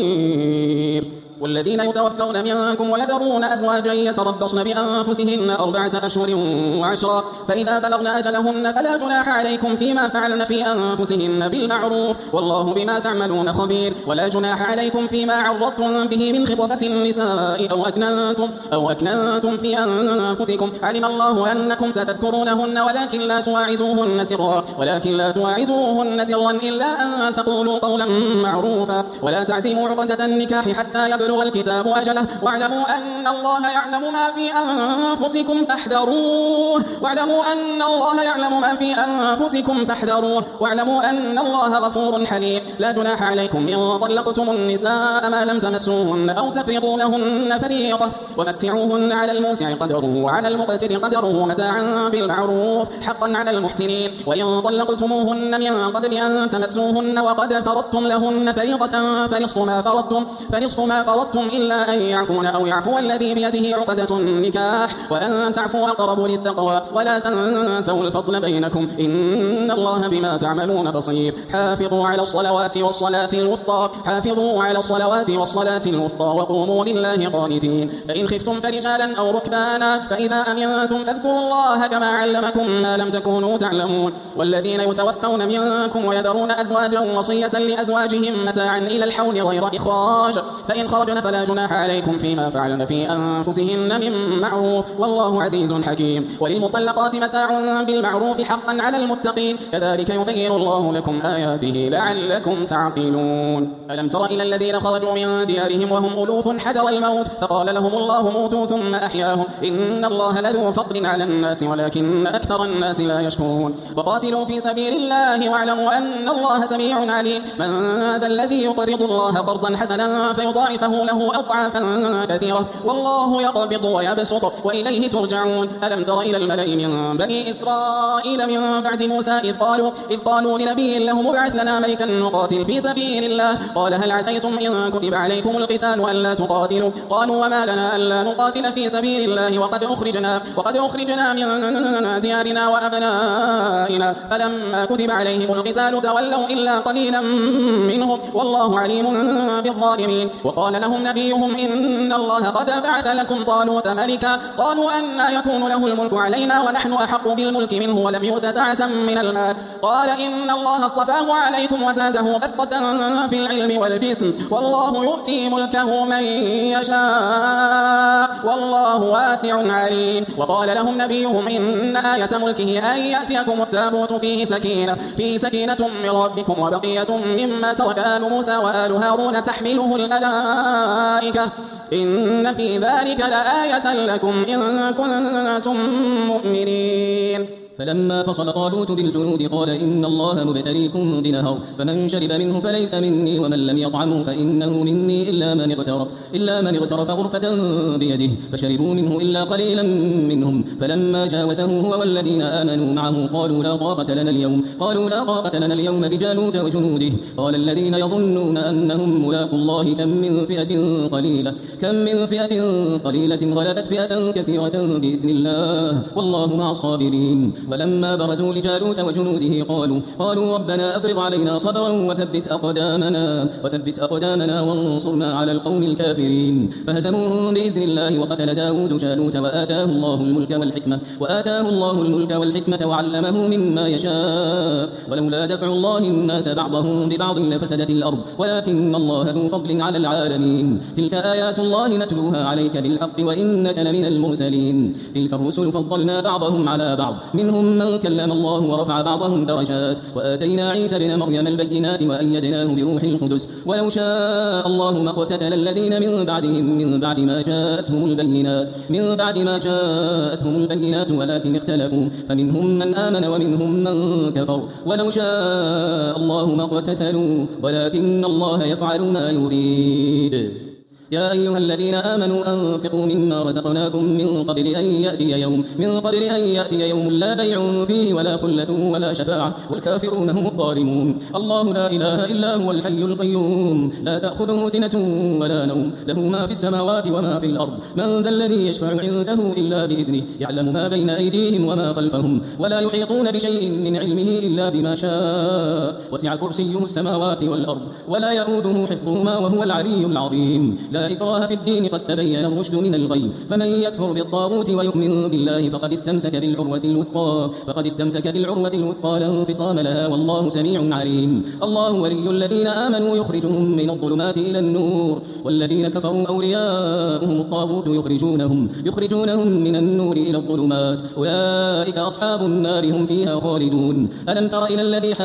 بصير والذين يتوفون منكم ويذرون أزواجا يتربصن بأنفسهن أربعة أشهر وعشرا فإذا بلغن أجلهن فلا جناح عليكم فيما فعلن في أنفسهن بالمعروف والله بما تعملون خبير ولا جناح عليكم فيما عرضتم به من خطبة النساء أو أكننتم, أو أكننتم في أنفسكم علم الله أنكم ستذكرونهن ولكن لا تواعدوهن سرا ولكن لا تواعدوهن سرا إلا أن تقولوا قولا معروفا ولا تعزموا عقدة النكاح حتى يبلغ يبلغ الكتاب أجله واعلموا أن الله يعلم ما في أنفسكم فاحذروه واعلموا أن الله يعلم ما في أنفسكم فاحذروه واعلموا أن الله غفور حليم لا جناح عليكم إن طلقتم النساء ما لم تمسوهن أو تفرضوا لهن فريضة ومتعوهن على الموسع قدره وعلى المقتر قدره متاعا بالمعروف حقا على المحسنين وإن طلقتموهن من قبل أن تمسوهن وقد فرضتم لهن فريضة فنصف ما فرضتم فنصف ما فرضتم إلا أن يعفون أو يعفو الذي بيده عقدة النكاح وأن تعفوا أقرب للتقوى ولا تنسوا الفضل بينكم إن الله بما تعملون بصير حافظوا على الصلوات والصلاة الوسطى حافظوا على الصلوات والصلاة الوسطى وقوموا لله قانتين فإن خفتم فرجالا أو ركبانا فإذا أمنتم فاذكروا الله كما علمكم ما لم تكونوا تعلمون والذين يتوفون منكم ويذرون أزواجا وصية لأزواجهم متاعا إلى الحول غير إخراج فإن خرج خرجن فلا جناح عليكم فيما فعلن في أنفسهن من معروف والله عزيز حكيم وللمطلقات متاع بالمعروف حقا على المتقين كذلك يبين الله لكم آياته لعلكم تعقلون ألم تر إلى الذين خرجوا من ديارهم وهم ألوف حذر الموت فقال لهم الله موتوا ثم أحياهم إن الله لذو فضل على الناس ولكن أكثر الناس لا يشكرون وقاتلوا في سبيل الله واعلموا أن الله سميع عليم من ذا الذي يقرض الله قرضا حسنا فيضاعفه له أضعافا كثيرة والله يقبض ويبسط وإليه ترجعون ألم تر إلى الملأ من بني إسرائيل من بعد موسى إذ قالوا, إذ قالوا لنبي له ابعث لنا ملكا نقاتل في سبيل الله قال هل عسيتم إن كتب عليكم القتال ألا تقاتلوا قالوا وما لنا ألا نقاتل في سبيل الله وقد أخرجنا, وقد أخرجنا من ديارنا وأبنائنا فلما كتب عليهم القتال تولوا إلا قليلا منهم والله عليم بالظالمين وقال لهم نبيهم إن الله قد بعث لكم طالوت ملكا قالوا أنى يكون له الملك علينا ونحن أحق بالملك منه ولم يؤت سعة من المال قال إن الله اصطفاه عليكم وزاده بسطة في العلم والجسم والله يؤتي ملكه من يشاء والله واسع عليم وقال لهم نبيهم إن آية ملكه أن يأتيكم التابوت فيه سكينة, فيه سكينة من ربكم وبقية مما ترك آل موسى وآل هارون تحمله الملائكة إن في ذلك لآية لكم إن كنتم مؤمنين فلما فصل طالوت بالجنود قال إن الله مبتليكم بنهر فمن شرب منه فليس مني ومن لم يطعمه فإنه مني إلا من اغترف إلا من اغترف غرفة بيده فشربوا منه إلا قليلا منهم فلما جاوزه هو والذين آمنوا معه قالوا لا طاقة لنا اليوم قالوا لا طاقة لنا اليوم بجالوت وجنوده قال الذين يظنون أنهم ملاقوا الله كم من فئة قليلة كم من فئة قليلة غلبت فئة كثيرة بإذن الله والله مع الصابرين ولما برزوا لجالوت وجنوده قالوا قالوا ربنا أفرغ علينا صبرا وثبت أقدامنا وثبت أقدامنا وانصرنا على القوم الكافرين فهزموهم بإذن الله وقتل داود جالوت وآتاه الله الملك والحكمة وآتاه الله الملك والحكمة وعلمه مما يشاء ولولا دفع الله الناس بعضهم ببعض لفسدت الأرض ولكن الله ذو فضل على العالمين تلك آيات الله نتلوها عليك بالحق وإنك لمن المرسلين تلك الرسل فضلنا بعضهم على بعض منهم من كلم الله ورفع بعضهم درجات وآتينا عيسى بن مريم البينات وأيدناه بروح القدس ولو شاء الله ما اقتتل الذين من بعدهم من بعد ما جاءتهم البينات من بعد ما جاءتهم البينات ولكن اختلفوا فمنهم من آمن ومنهم من كفر ولو شاء الله ما اقتتلوا ولكن الله يفعل ما يريد يا أيها الذين آمنوا أنفقوا مما رزقناكم من قبل أن يأتي يوم من قبل أن يأتي يوم لا بيع فيه ولا خلة ولا شفاعة والكافرون هم الظالمون الله لا إله إلا هو الحي القيوم لا تأخذه سنة ولا نوم له ما في السماوات وما في الأرض من ذا الذي يشفع عنده إلا بإذنه يعلم ما بين أيديهم وما خلفهم ولا يحيطون بشيء من علمه إلا بما شاء وسع كرسيه السماوات والأرض ولا يؤوده حفظهما وهو العلي العظيم لا إكراه في الدين قد تبين الرشد من الغي فمن يكفر بالطاغوت ويؤمن بالله فقد استمسك بالعروة الوثقى فقد استمسك بالعروة الوثقى لا انفصام لها والله سميع عليم الله ولي الذين آمنوا يخرجهم من الظلمات إلى النور والذين كفروا أولياؤهم الطاغوت يخرجونهم يخرجونهم من النور إلى الظلمات أولئك أصحاب النار هم فيها خالدون ألم تر إلى الذي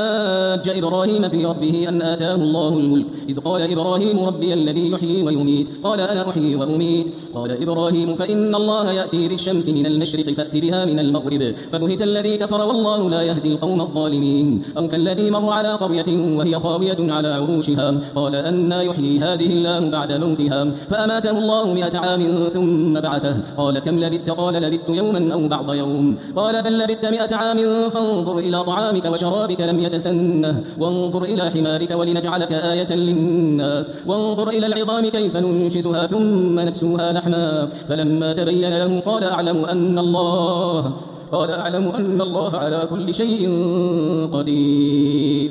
حاج إبراهيم في ربه أن آتاه الله الملك إذ قال إبراهيم ربي الذي يحيي ويميت قال أنا أحيي وأميت قال إبراهيم فإن الله يأتي بالشمس من المشرق فأت بها من المغرب فبهت الذي كفر والله لا يهدي القوم الظالمين أو كالذي مر على قرية وهي خاوية على عروشها قال أنى يحيي هذه الله بعد موتها فأماته الله مئة عام ثم بعثه قال كم لبثت قال لبثت يوما أو بعض يوم قال بل لبثت مئة عام فانظر إلى طعامك وشرابك لم يتسنه وانظر إلى حمارك ولنجعلك آية للناس وانظر إلى العظام كيف ننشزها ثم نكسوها لحما فلما تبين له قال أعلم أن الله قال أعلم أن الله على كل شيء قدير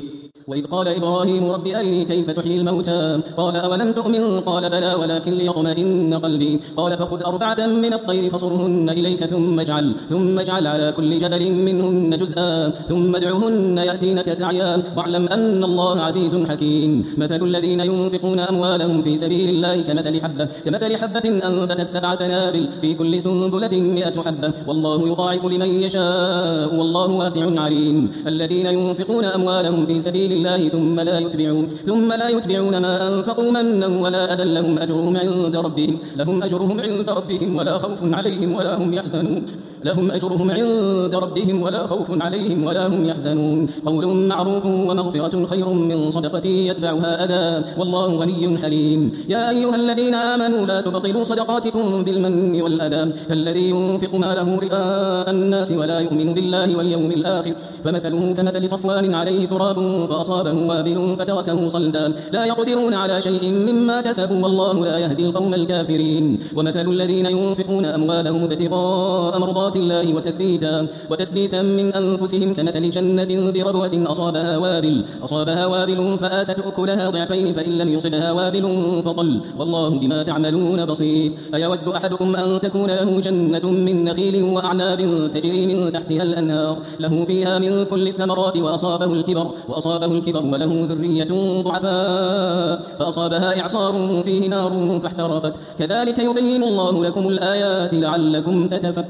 وإذ قال إبراهيم رب أرني كيف تحيي الموتى قال أولم تؤمن قال بلى ولكن ليطمئن قلبي قال فخذ أربعة من الطير فصرهن إليك ثم اجعل ثم اجعل على كل جبل منهن جزءا ثم ادعهن يأتينك سعيا واعلم أن الله عزيز حكيم مثل الذين ينفقون أموالهم في سبيل الله كمثل حبة كمثل حبة أنبتت سبع سنابل في كل سنبلة مئة حبة والله يضاعف لمن يشاء والله واسع عليم الذين ينفقون أموالهم في سبيل الله ثم لا يتبعون ثم لا يتبعون ما أنفقوا منا ولا أذى لهم أجرهم عند ربهم لهم أجرهم عند ربهم ولا خوف عليهم ولا هم يحزنون لهم أجرهم عند ربهم ولا خوف عليهم ولا هم يحزنون قول معروف ومغفرة خير من صدقة يتبعها أذى والله غني حليم يا أيها الذين آمنوا لا تبطلوا صدقاتكم بالمن والأذى الذي ينفق ماله رئاء الناس ولا يؤمن بالله واليوم الآخر فمثله كمثل صفوان عليه تراب فأصابه وابل فتركه صلدا لا يقدرون على شيء مما كسبوا والله لا يهدي القوم الكافرين ومثل الذين ينفقون أموالهم ابتغاء مرضات الله وتثبيتا وتثبيتا من أنفسهم كمثل جنة بربوة أصابها وابل أصابها وابل فآتت أكلها ضعفين فإن لم يصبها وابل فطل والله بما تعملون بصير أيود أحدكم أن تكون له جنة من نخيل وأعناب تجري من تحتها الأنهار له فيها من كل الثمرات وأصابه الكبر وأصابه الكبر وله ذرية ضعفاء فأصابها إعصار فيه نار فاحترقت كذلك يبين الله لكم الآيات لعلكم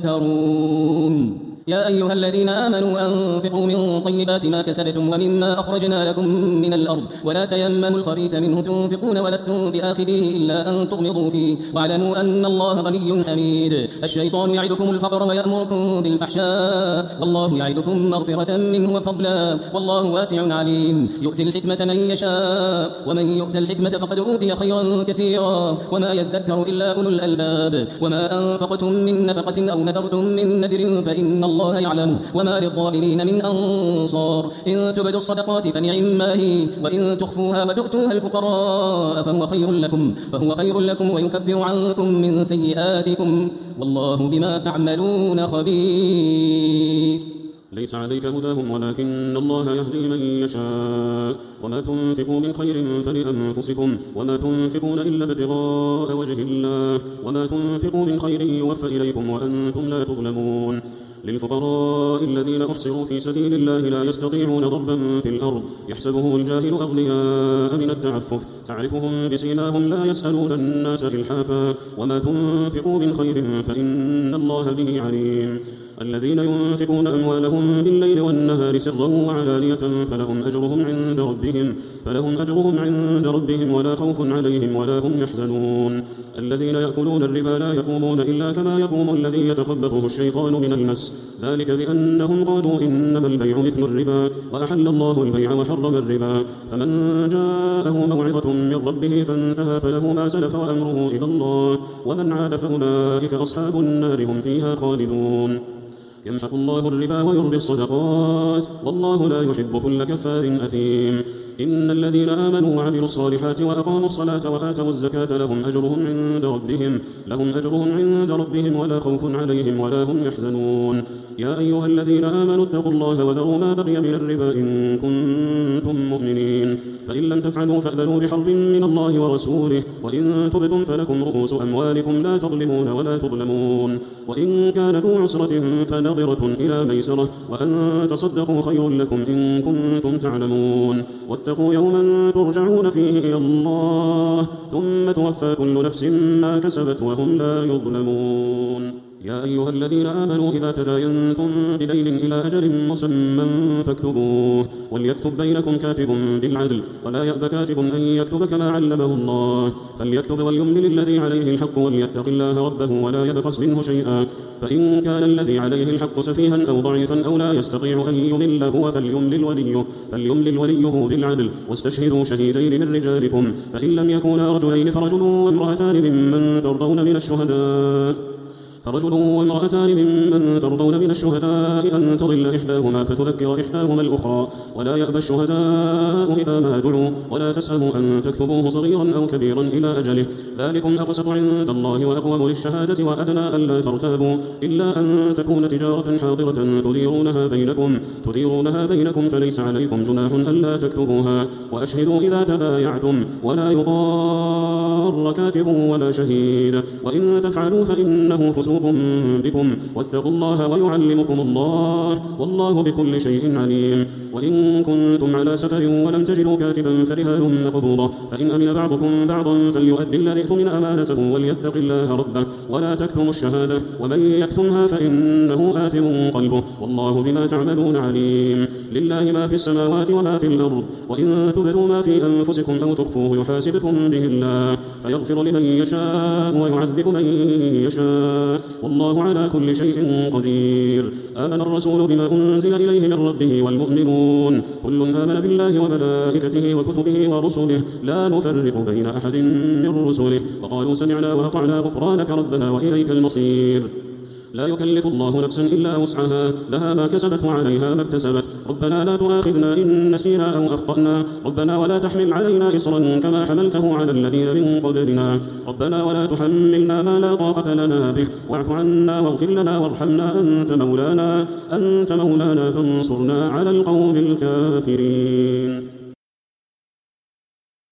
تتفكرون يا أيها الذين آمنوا أنفقوا من طيبات ما كسبتم ومما أخرجنا لكم من الأرض ولا تيمموا الخبيث منه تنفقون ولستم بآخذه إلا أن تغمضوا فيه واعلموا أن الله غني حميد الشيطان يعدكم الفقر ويأمركم بالفحشاء والله يعدكم مغفرة منه وفضلا والله واسع عليم يؤتي الحكمة من يشاء ومن يؤت الحكمة فقد أوتي خيرا كثيرا وما يذكر إلا أولو الألباب وما أنفقتم من نفقة أو نذرتم من نذر فإن الله يعلم وما للظالمين من أنصار إن تبدوا الصدقات فنعما هي وإن تخفوها وتؤتوها الفقراء فهو خير لكم فهو خير لكم ويكفر عنكم من سيئاتكم والله بما تعملون خبير ليس عليك هداهم ولكن الله يهدي من يشاء وما تنفقوا من خير فلأنفسكم وما تنفقون إلا ابتغاء وجه الله وما تنفقوا من خير يوفى إليكم وأنتم لا تظلمون للفقراء الذين أحصروا في سبيل الله لا يستطيعون ضربا في الأرض يحسبهم الجاهل أغنياء من التعفف تعرفهم بسيماهم لا يسألون الناس إلحافا وما تنفقوا من خير فإن الله به عليم الذين ينفقون أموالهم بالليل والنهار سرا وعلانية فلهم أجرهم عند ربهم فلهم أجرهم عند ربهم ولا خوف عليهم ولا هم يحزنون الذين يأكلون الربا لا يقومون إلا كما يقوم الذي يتخبطه الشيطان من المس ذلك بأنهم قالوا إنما البيع مثل الربا وأحل الله البيع وحرم الربا فمن جاءه موعظة من ربه فانتهى فله ما سلف وأمره إلى الله ومن عاد فأولئك أصحاب النار هم فيها خالدون يمحق الله الربا ويربي الصدقات والله لا يحب كل كفار أثيم إن الذين آمنوا وعملوا الصالحات وأقاموا الصلاة وآتوا الزكاة لهم أجرهم عند ربهم لهم أجرهم عند ربهم ولا خوف عليهم ولا هم يحزنون يا أيها الذين آمنوا اتقوا الله وذروا ما بقي من الربا إن كنتم مؤمنين فإن لم تفعلوا فأذنوا بحرب من الله ورسوله وإن تبتم فلكم رؤوس أموالكم لا تظلمون ولا تظلمون وإن كان ذو عسرة فنظرة إلى ميسرة وأن تصدقوا خير لكم إن كنتم تعلمون واتقوا يوما ترجعون فيه إلى الله ثم توفى كل نفس ما كسبت وهم لا يظلمون يا أيها الذين آمنوا إذا تداينتم بدين إلى أجل مسمى فاكتبوه وليكتب بينكم كاتب بالعدل ولا يأب كاتب أن يكتب كما علمه الله فليكتب وليملل الذي عليه الحق وليتق الله ربه ولا يبخس منه شيئا فإن كان الذي عليه الحق سفيها أو ضعيفا أو لا يستطيع أن يمل هو فليملل وليه فليملل وليه بالعدل واستشهدوا شهيدين من رجالكم فإن لم يكونا رجلين فرجل وامرأتان ممن ترضون من الشهداء فرجل وامرأتان ممن ترضون من الشهداء أن تضل إحداهما فتذكر إحداهما الأخرى ولا يأبى الشهداء إذا ما دعوا ولا تسأموا أن تكتبوه صغيرا أو كبيرا إلى أجله ذلكم أقسط عند الله وأقوم للشهادة وأدنى ألا ترتابوا إلا أن تكون تجارة حاضرة تديرونها بينكم تديرونها بينكم فليس عليكم جناح ألا تكتبوها وأشهدوا إذا تبايعتم ولا يضار كاتب ولا شهيد وإن تفعلوا فإنه فسوق بكم واتقوا الله ويعلمكم الله والله بكل شيء عليم وإن كنتم على سفر ولم تجدوا كاتبا فرهان مقبوضة فإن أمن بعضكم بعضا فليؤدي الذي اؤتمن أمانته وليتق الله ربه ولا تكتموا الشهادة ومن يكتمها فإنه آثم قلبه والله بما تعملون عليم لله ما في السماوات وما في الأرض وإن تبدوا ما في أنفسكم أو تخفوه يحاسبكم به الله فيغفر لمن يشاء ويعذب من يشاء والله على كل شيء قدير آمن الرسول بما أنزل إليه من ربه والمؤمنون كل آمن بالله وملائكته وكتبه ورسله لا نفرق بين أحد من رسله وقالوا سمعنا وأطعنا غفرانك ربنا وإليك المصير لا يكلف الله نفسا إلا وسعها لها ما كسبت وعليها ما اكتسبت ربنا لا تؤاخذنا إن نسينا أو أخطأنا ربنا ولا تحمل علينا إصرا كما حملته على الذين من قبلنا ربنا ولا تحملنا ما لا طاقة لنا به واعف عنا واغفر لنا وارحمنا أنت مولانا أنت مولانا فانصرنا على القوم الكافرين.